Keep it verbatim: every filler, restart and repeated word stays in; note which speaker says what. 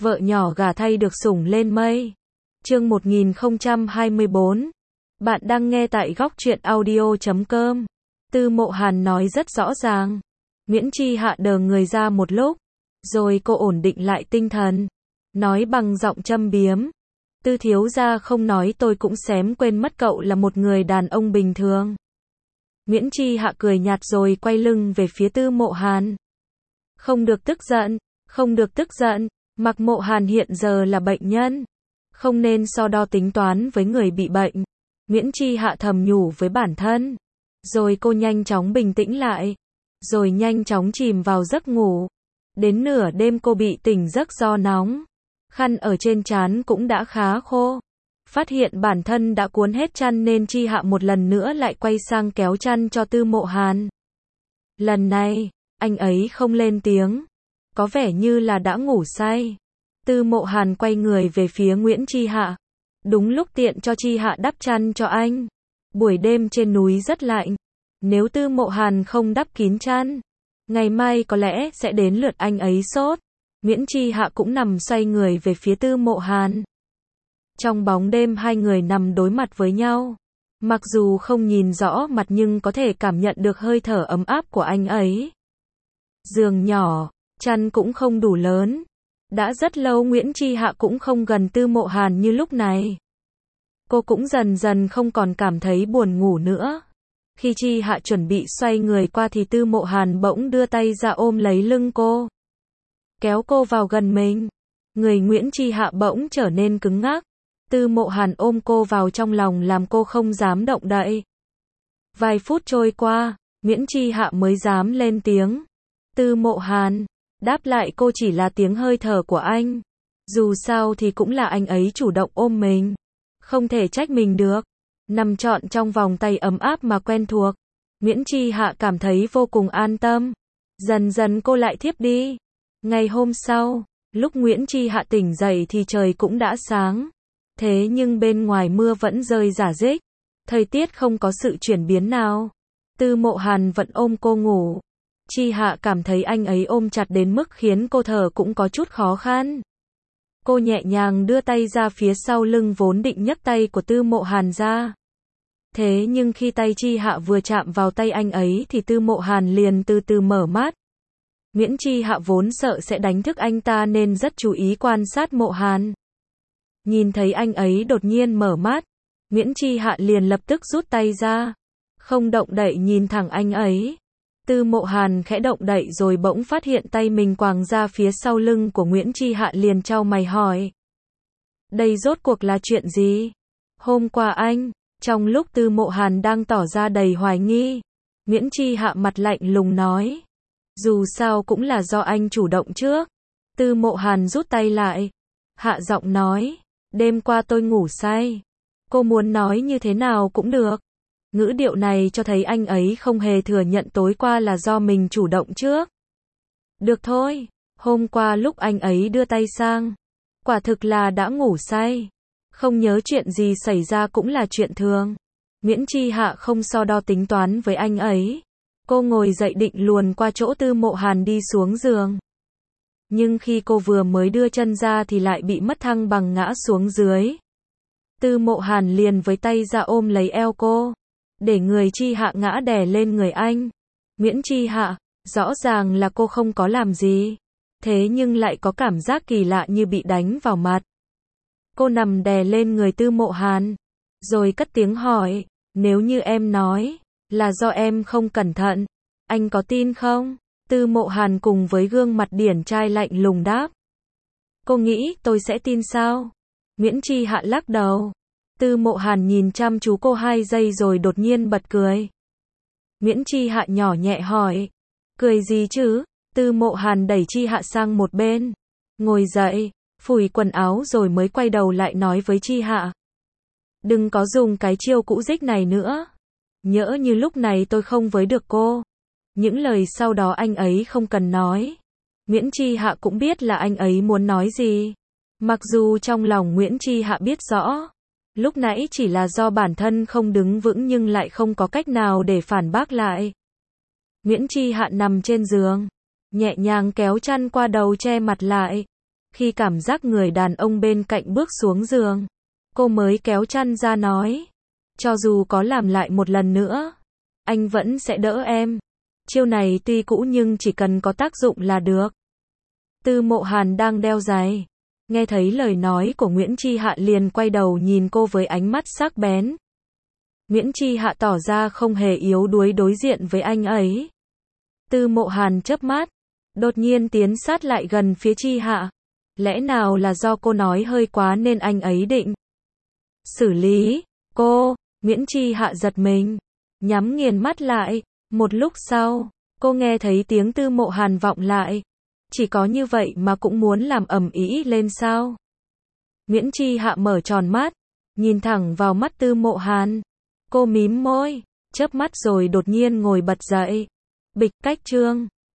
Speaker 1: vợ nhỏ gả thay được sủng lên mây. Chương một nghìn không trăm hai mươi bốn. Bạn đang nghe tại góc truyện audio chấm com. Tư Mộ Hàn nói rất rõ ràng. Miễn Chi Hạ đờ người ra một lúc, rồi cô ổn định lại tinh thần, nói bằng giọng châm biếm. Tư thiếu gia không nói tôi cũng xém quên mất cậu là một người đàn ông bình thường. Miễn Chi Hạ cười nhạt rồi quay lưng về phía Tư Mộ Hàn. Không được tức giận, không được tức giận, Mạc Mộ Hàn hiện giờ là bệnh nhân, không nên so đo tính toán với người bị bệnh. Miễn Chi Hạ thầm nhủ với bản thân. Rồi cô nhanh chóng bình tĩnh lại, rồi nhanh chóng chìm vào giấc ngủ. Đến nửa đêm cô bị tỉnh giấc do nóng, khăn ở trên trán cũng đã khá khô. Phát hiện bản thân đã cuốn hết chăn nên Chi Hạ một lần nữa lại quay sang kéo chăn cho Tư Mộ Hàn. Lần này, anh ấy không lên tiếng, có vẻ như là đã ngủ say. Tư Mộ Hàn quay người về phía Nguyễn Chi Hạ, đúng lúc tiện cho Chi Hạ đắp chăn cho anh. Buổi đêm trên núi rất lạnh, nếu Tư Mộ Hàn không đắp kín chăn, ngày mai có lẽ sẽ đến lượt anh ấy sốt. Miễn Chi Hạ cũng nằm xoay người về phía Tư Mộ Hàn. Trong bóng đêm hai người nằm đối mặt với nhau. Mặc dù không nhìn rõ mặt nhưng có thể cảm nhận được hơi thở ấm áp của anh ấy. Giường nhỏ, chăn cũng không đủ lớn. Đã rất lâu Nguyễn Chi Hạ cũng không gần Tư Mộ Hàn như lúc này. Cô cũng dần dần không còn cảm thấy buồn ngủ nữa. Khi Chi Hạ chuẩn bị xoay người qua thì Tư Mộ Hàn bỗng đưa tay ra ôm lấy lưng cô, kéo cô vào gần mình. Người Nguyễn Chi Hạ bỗng trở nên cứng ngắc. Tư Mộ Hàn ôm cô vào trong lòng làm cô không dám động đậy. Vài phút trôi qua, Nguyễn Chi Hạ mới dám lên tiếng. Tư Mộ Hàn, đáp lại cô chỉ là tiếng hơi thở của anh. Dù sao thì cũng là anh ấy chủ động ôm mình, không thể trách mình được. Nằm trọn trong vòng tay ấm áp mà quen thuộc, Nguyễn Chi Hạ cảm thấy vô cùng an tâm. Dần dần cô lại thiếp đi. Ngày hôm sau, lúc Nguyễn Chi Hạ tỉnh dậy thì trời cũng đã sáng. Thế nhưng bên ngoài mưa vẫn rơi rả rích. Thời tiết không có sự chuyển biến nào. Tư Mộ Hàn vẫn ôm cô ngủ. Chi Hạ cảm thấy anh ấy ôm chặt đến mức khiến cô thở cũng có chút khó khăn. Cô nhẹ nhàng đưa tay ra phía sau lưng vốn định nhấc tay của Tư Mộ Hàn ra. Thế nhưng khi tay Chi Hạ vừa chạm vào tay anh ấy thì Tư Mộ Hàn liền từ từ mở mắt. Nguyễn Chi Hạ vốn sợ sẽ đánh thức anh ta nên rất chú ý quan sát Mộ Hàn. Nhìn thấy anh ấy đột nhiên mở mắt, Nguyễn Chi Hạ liền lập tức rút tay ra, không động đậy nhìn thẳng anh ấy. Tư Mộ Hàn khẽ động đậy rồi bỗng phát hiện tay mình quàng ra phía sau lưng của Nguyễn Chi Hạ liền chau mày hỏi. Đây rốt cuộc là chuyện gì? Hôm qua anh, trong lúc Tư Mộ Hàn đang tỏ ra đầy hoài nghi, Nguyễn Chi Hạ mặt lạnh lùng nói. Dù sao cũng là do anh chủ động trước. Tư Mộ Hàn rút tay lại, hạ giọng nói. Đêm qua tôi ngủ say. Cô muốn nói như thế nào cũng được. Ngữ điệu này cho thấy anh ấy không hề thừa nhận tối qua là do mình chủ động trước. Được thôi, hôm qua lúc anh ấy đưa tay sang, quả thực là đã ngủ say. Không nhớ chuyện gì xảy ra cũng là chuyện thường. Nguyễn Chi Hạ không so đo tính toán với anh ấy. Cô ngồi dậy định luồn qua chỗ Tư Mộ Hàn đi xuống giường. Nhưng khi cô vừa mới đưa chân ra thì lại bị mất thăng bằng ngã xuống dưới. Tư Mộ Hàn liền với tay ra ôm lấy eo cô, để người Chi Hạ ngã đè lên người anh. Nguyễn Chi Hạ, rõ ràng là cô không có làm gì, thế nhưng lại có cảm giác kỳ lạ như bị đánh vào mặt. Cô nằm đè lên người Tư Mộ Hàn, rồi cất tiếng hỏi, nếu như em nói là do em không cẩn thận, anh có tin không? Tư Mộ Hàn cùng với gương mặt điển trai lạnh lùng đáp. Cô nghĩ tôi sẽ tin sao? Nguyễn Chi Hạ lắc đầu. Tư Mộ Hàn nhìn chăm chú cô hai giây rồi đột nhiên bật cười. Nguyễn Chi Hạ nhỏ nhẹ hỏi. Cười gì chứ? Tư Mộ Hàn đẩy Chi Hạ sang một bên, ngồi dậy, phủi quần áo rồi mới quay đầu lại nói với Chi Hạ. Đừng có dùng cái chiêu cũ dích này nữa. Nhỡ như lúc này tôi không với được cô. Những lời sau đó anh ấy không cần nói. Nguyễn Chi Hạ cũng biết là anh ấy muốn nói gì. Mặc dù trong lòng Nguyễn Chi Hạ biết rõ, lúc nãy chỉ là do bản thân không đứng vững nhưng lại không có cách nào để phản bác lại. Nguyễn Chi Hạ nằm trên giường, nhẹ nhàng kéo chăn qua đầu che mặt lại. Khi cảm giác người đàn ông bên cạnh bước xuống giường, cô mới kéo chăn ra nói. Cho dù có làm lại một lần nữa, anh vẫn sẽ đỡ em. Chiêu này tuy cũ nhưng chỉ cần có tác dụng là được. Tư Mộ Hàn đang đeo giày, nghe thấy lời nói của Nguyễn Chi Hạ liền quay đầu nhìn cô với ánh mắt sắc bén. Nguyễn Chi Hạ tỏ ra không hề yếu đuối đối diện với anh ấy. Tư Mộ Hàn chớp mắt, đột nhiên tiến sát lại gần phía Chi Hạ. Lẽ nào là do cô nói hơi quá nên anh ấy định xử lý cô? Nguyễn Chi Hạ giật mình, nhắm nghiền mắt lại. Một lúc sau, cô nghe thấy tiếng Tư Mộ Hàn vọng lại. Chỉ có như vậy mà cũng muốn làm ầm ĩ lên sao? Nguyễn Chi Hạ mở tròn mắt, nhìn thẳng vào mắt Tư Mộ Hàn. Cô mím môi, chớp mắt rồi đột nhiên ngồi bật dậy. Bịch, cách chương.